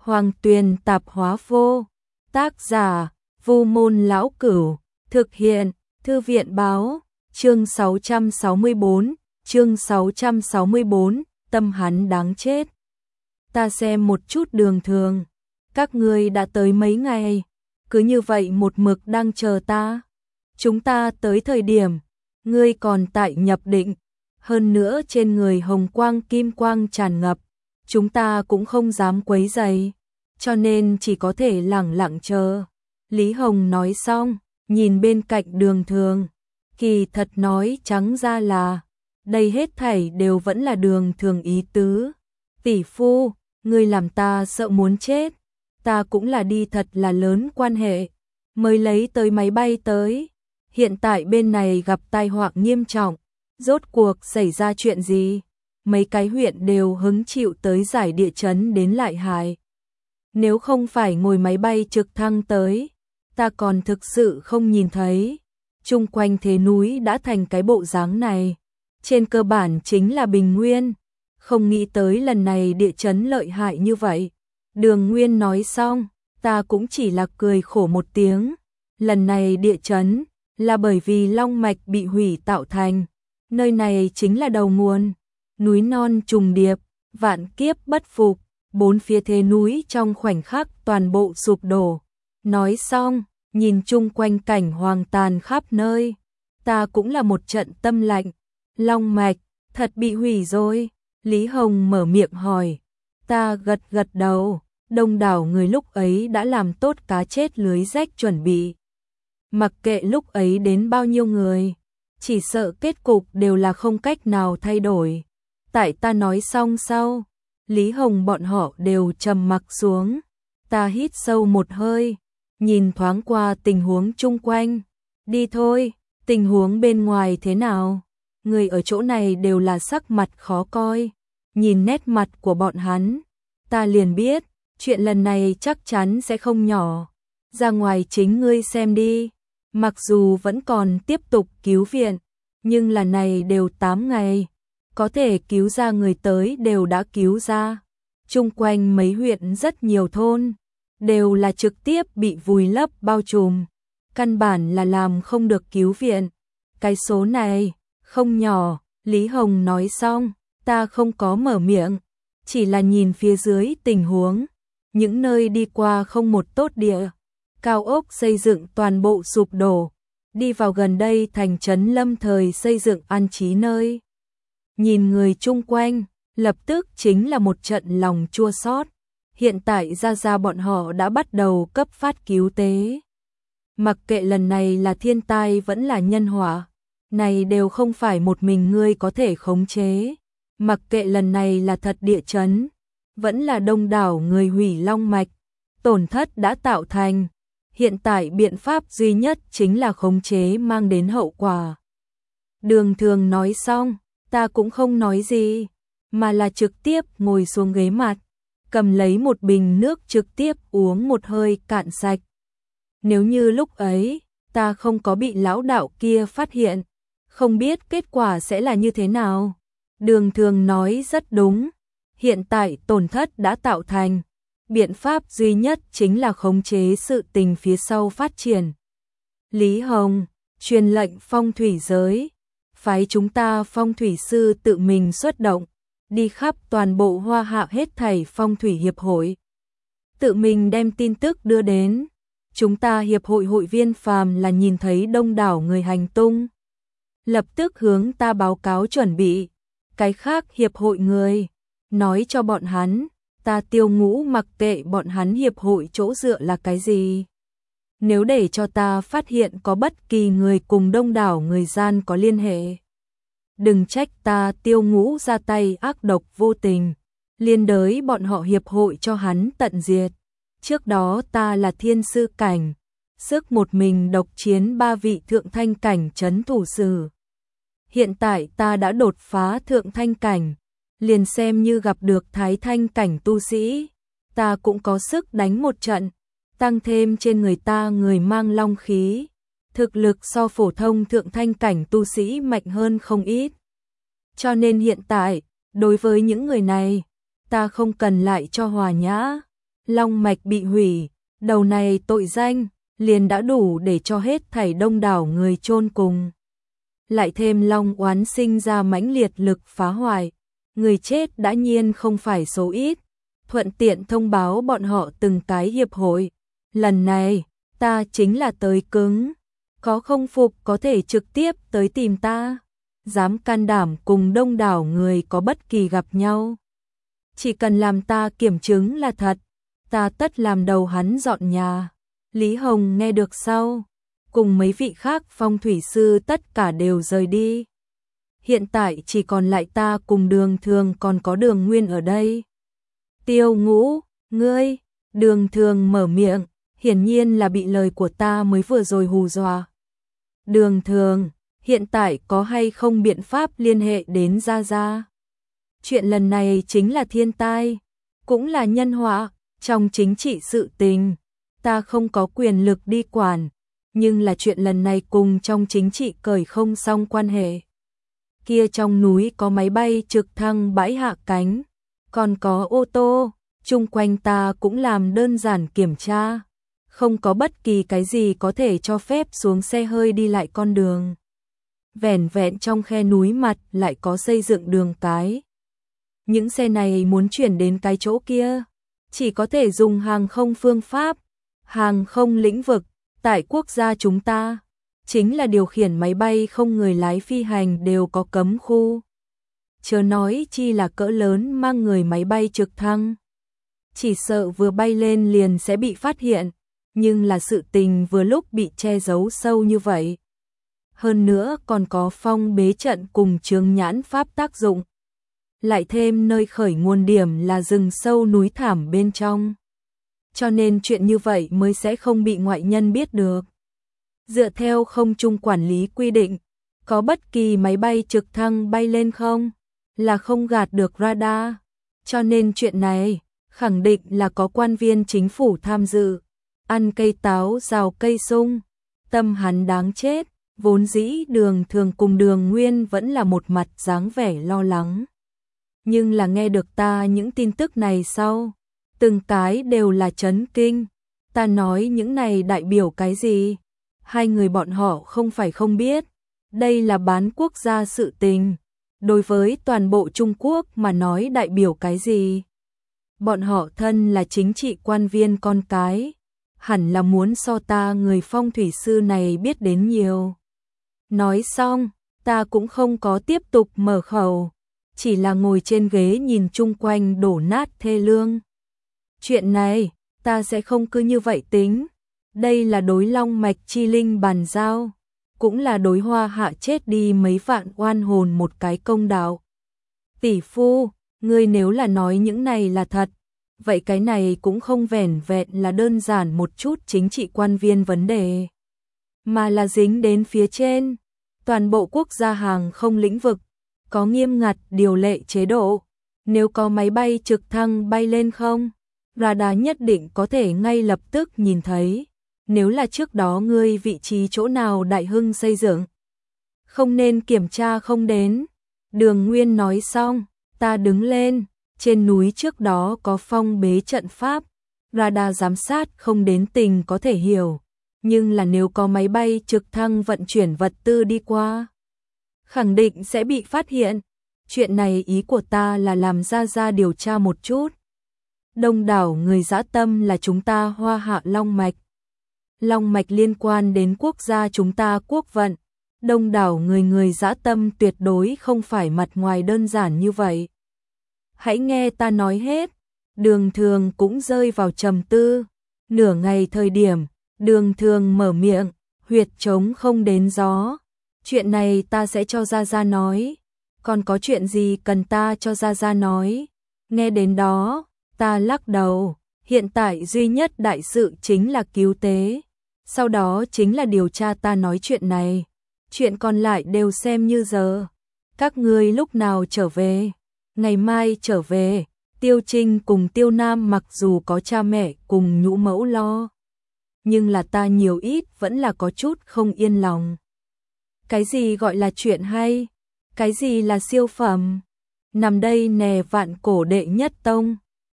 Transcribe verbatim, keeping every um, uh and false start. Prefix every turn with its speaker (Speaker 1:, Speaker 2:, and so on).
Speaker 1: Hoàng Tuyền Tạp Hóa Vô. Tác giả: Vu Môn Lão Cửu. Thực hiện: Thư viện báo. Chương sáu trăm sáu mươi bốn. Chương sáu trăm sáu mươi bốn. Tâm hắn đáng chết. Ta xem một chút Đường Thường. Các ngươi đã tới mấy ngày? Cứ như vậy một mực đang chờ ta. Chúng ta tới thời điểm ngươi còn tại nhập định, hơn nữa trên người hồng quang kim quang tràn ngập, chúng ta cũng không dám quấy rầy, cho nên chỉ có thể lẳng lặng chờ. Lý Hồng nói xong, nhìn bên cạnh Đường Thường, kỳ thật nói trắng ra là đây hết thảy đều vẫn là Đường Thường ý tứ. Tỷ phu, ngươi làm ta sợ muốn chết, ta cũng là đi thật là lớn quan hệ mới lấy tới máy bay tới. Hiện tại bên này gặp tai họa nghiêm trọng, rốt cuộc xảy ra chuyện gì? Mấy cái huyện đều hứng chịu tới giải địa chấn đến lại hại. Nếu không phải ngồi máy bay trực thăng tới, ta còn thực sự không nhìn thấy. Chung quanh thế núi đã thành cái bộ dáng này, trên cơ bản chính là bình nguyên. Không nghĩ tới lần này địa chấn lợi hại như vậy. Đường Nguyên nói xong, ta cũng chỉ là cười khổ một tiếng. Lần này địa chấn là bởi vì long mạch bị hủy tạo thành, nơi này chính là đầu nguồn, núi non trùng điệp, vạn kiếp bất phục, bốn phía thế núi trong khoảnh khắc toàn bộ sụp đổ. Nói xong, nhìn chung quanh cảnh hoang tàn khắp nơi, ta cũng là một trận tâm lạnh. Long mạch thật bị hủy rồi? Lý Hồng mở miệng hỏi. Ta gật gật đầu. Đông đảo người lúc ấy đã làm tốt cá chết lưới rách chuẩn bị. Mặc kệ lúc ấy đến bao nhiêu người, chỉ sợ kết cục đều là không cách nào thay đổi. Tại ta nói xong sau, Lý Hồng bọn họ đều trầm mặc xuống. Ta hít sâu một hơi, nhìn thoáng qua tình huống chung quanh. Đi thôi, tình huống bên ngoài thế nào? Người ở chỗ này đều là sắc mặt khó coi. Nhìn nét mặt của bọn hắn, ta liền biết, chuyện lần này chắc chắn sẽ không nhỏ. Ra ngoài chính ngươi xem đi. Mặc dù vẫn còn tiếp tục cứu viện, nhưng là này đều tám ngày, có thể cứu ra người tới đều đã cứu ra. Chung quanh mấy huyện rất nhiều thôn, đều là trực tiếp bị vùi lấp bao trùm. Căn bản là làm không được cứu viện. Cái số này, không nhỏ. Lý Hồng nói xong, ta không có mở miệng, chỉ là nhìn phía dưới tình huống. Những nơi đi qua không một tốt địa. Cao ốc xây dựng toàn bộ sụp đổ, đi vào gần đây thành trấn lâm thời xây dựng an trí nơi. Nhìn người chung quanh, lập tức chính là một trận lòng chua xót. Hiện tại ra ra bọn họ đã bắt đầu cấp phát cứu tế. Mặc kệ lần này là thiên tai vẫn là nhân họa, này đều không phải một mình ngươi có thể khống chế. Mặc kệ lần này là thật địa chấn, vẫn là đông đảo người hủy long mạch, tổn thất đã tạo thành. Hiện tại biện pháp duy nhất chính là khống chế mang đến hậu quả. Đường Thường nói xong, ta cũng không nói gì, mà là trực tiếp ngồi xuống ghế mặt, cầm lấy một bình nước trực tiếp uống một hơi cạn sạch. Nếu như lúc ấy, ta không có bị lão đạo kia phát hiện, không biết kết quả sẽ là như thế nào. Đường Thường nói rất đúng, hiện tại tổn thất đã tạo thành. Biện pháp duy nhất chính là khống chế sự tình phía sau phát triển. Lý Hồng, truyền lệnh phong thủy giới, phái chúng ta phong thủy sư tự mình xuất động, đi khắp toàn bộ Hoa Hạ hết thảy phong thủy hiệp hội. Tự mình đem tin tức đưa đến. Chúng ta hiệp hội hội viên phàm là nhìn thấy đông đảo người hành tung, lập tức hướng ta báo cáo chuẩn bị. Cái khác hiệp hội người, nói cho bọn hắn, ta Tiêu Ngũ mặc kệ bọn hắn hiệp hội chỗ dựa là cái gì. Nếu để cho ta phát hiện có bất kỳ người cùng đông đảo người gian có liên hệ, đừng trách ta Tiêu Ngũ ra tay ác độc vô tình, liên đới bọn họ hiệp hội cho hắn tận diệt. Trước đó ta là thiên sư cảnh, sức một mình độc chiến ba vị thượng thanh cảnh trấn thủ sử. Hiện tại ta đã đột phá thượng thanh cảnh, liền xem như gặp được thái thanh cảnh tu sĩ, ta cũng có sức đánh một trận, tăng thêm trên người ta người mang long khí, thực lực so phổ thông thượng thanh cảnh tu sĩ mạnh hơn không ít. Cho nên hiện tại, đối với những người này, ta không cần lại cho hòa nhã, long mạch bị hủy, đầu này tội danh liền đã đủ để cho hết thảy đông đảo người chôn cùng. Lại thêm long oán sinh ra mãnh liệt lực phá hoại, người chết đã nhiên không phải số ít, thuận tiện thông báo bọn họ từng cái hiệp hội. Lần này, ta chính là tới cứng, có không phục có thể trực tiếp tới tìm ta, dám can đảm cùng đông đảo người có bất kỳ gặp nhau. Chỉ cần làm ta kiểm chứng là thật, ta tất làm đầu hắn dọn nhà. Lý Hồng nghe được sau, cùng mấy vị khác phong thủy sư tất cả đều rời đi. Hiện tại chỉ còn lại ta cùng Đường Thường còn có Đường Nguyên ở đây. Tiêu Ngũ, ngươi, Đường Thường mở miệng, hiển nhiên là bị lời của ta mới vừa rồi hù dọa. Đường Thường, hiện tại có hay không biện pháp liên hệ đến Gia Gia? Chuyện lần này chính là thiên tai, cũng là nhân họa, trong chính trị sự tình, ta không có quyền lực đi quản, nhưng là chuyện lần này cùng trong chính trị cởi không xong quan hệ. Kia trong núi có máy bay trực thăng bãi hạ cánh, còn có ô tô, chung quanh ta cũng làm đơn giản kiểm tra, không có bất kỳ cái gì có thể cho phép xuống xe hơi đi lại con đường. Vẻn vẹn trong khe núi mặt lại có xây dựng đường cái. Những xe này muốn chuyển đến cái chỗ kia, chỉ có thể dùng hàng không phương pháp, hàng không lĩnh vực, tại quốc gia chúng ta, chính là điều khiển máy bay không người lái phi hành đều có cấm khu. Chớ nói chi là cỡ lớn mang người máy bay trực thăng. Chỉ sợ vừa bay lên liền sẽ bị phát hiện, nhưng là sự tình vừa lúc bị che giấu sâu như vậy. Hơn nữa còn có phong bế trận cùng chướng nhãn pháp tác dụng. Lại thêm nơi khởi nguồn điểm là rừng sâu núi thảm bên trong. Cho nên chuyện như vậy mới sẽ không bị ngoại nhân biết được. Dựa theo không trung quản lý quy định, có bất kỳ máy bay trực thăng bay lên không, là không gạt được radar. Cho nên chuyện này, khẳng định là có quan viên chính phủ tham dự. Ăn cây táo rào cây sung, tâm hắn đáng chết, vốn dĩ Đường Thường cùng Đường Nguyên vẫn là một mặt dáng vẻ lo lắng. Nhưng là nghe được ta những tin tức này sau, từng cái đều là chấn kinh. Ta nói những này đại biểu cái gì? Hai người bọn họ không phải không biết, đây là bán quốc gia sự tình. Đối với toàn bộ Trung Quốc mà nói đại biểu cái gì? Bọn họ thân là chính trị quan viên con cái, hẳn là muốn so ta người phong thủy sư này biết đến nhiều. Nói xong, ta cũng không có tiếp tục mở khẩu, chỉ là ngồi trên ghế nhìn chung quanh đổ nát thê lương. Chuyện này, ta sẽ không cứ như vậy tính. Đây là đối long mạch chi linh bàn giao, cũng là đối Hoa Hạ chết đi mấy vạn oan hồn một cái công đạo. Tỷ phu, ngươi nếu là nói những này là thật, vậy cái này cũng không vẻn vẹn là đơn giản một chút chính trị quan viên vấn đề, mà là dính đến phía trên. Toàn bộ quốc gia hàng không lĩnh vực, có nghiêm ngặt điều lệ chế độ. Nếu có máy bay trực thăng bay lên không, radar nhất định có thể ngay lập tức nhìn thấy. Nếu là trước đó ngươi vị trí chỗ nào đại hưng xây dựng, không nên kiểm tra không đến. Đường Nguyên nói xong, ta đứng lên, trên núi trước đó có phong bế trận pháp, radar giám sát không đến tình có thể hiểu, nhưng là nếu có máy bay trực thăng vận chuyển vật tư đi qua, khẳng định sẽ bị phát hiện. Chuyện này ý của ta là làm ra ra điều tra một chút. Đông đảo người dã tâm là chúng ta Hoa Hạ long mạch. Long mạch liên quan đến quốc gia chúng ta quốc vận. Đông đảo người người dã tâm tuyệt đối không phải mặt ngoài đơn giản như vậy. Hãy nghe ta nói hết. Đường Thường cũng rơi vào trầm tư. Nửa ngày thời điểm, Đường Thường mở miệng, huyệt trống không đến gió. Chuyện này ta sẽ cho Gia Gia nói. Còn có chuyện gì cần ta cho Gia Gia nói? Nghe đến đó, ta lắc đầu. Hiện tại duy nhất đại sự chính là cứu tế. Sau đó chính là điều tra ta nói chuyện này. Chuyện còn lại đều xem như giờ. Các ngươi lúc nào trở về? Ngày mai trở về. Tiêu Trinh cùng Tiêu Nam mặc dù có cha mẹ cùng nhũ mẫu lo, nhưng là ta nhiều ít vẫn là có chút không yên lòng. Cái gì gọi là chuyện hay? Cái gì là siêu phẩm? Nằm đây nè vạn cổ đệ nhất tông.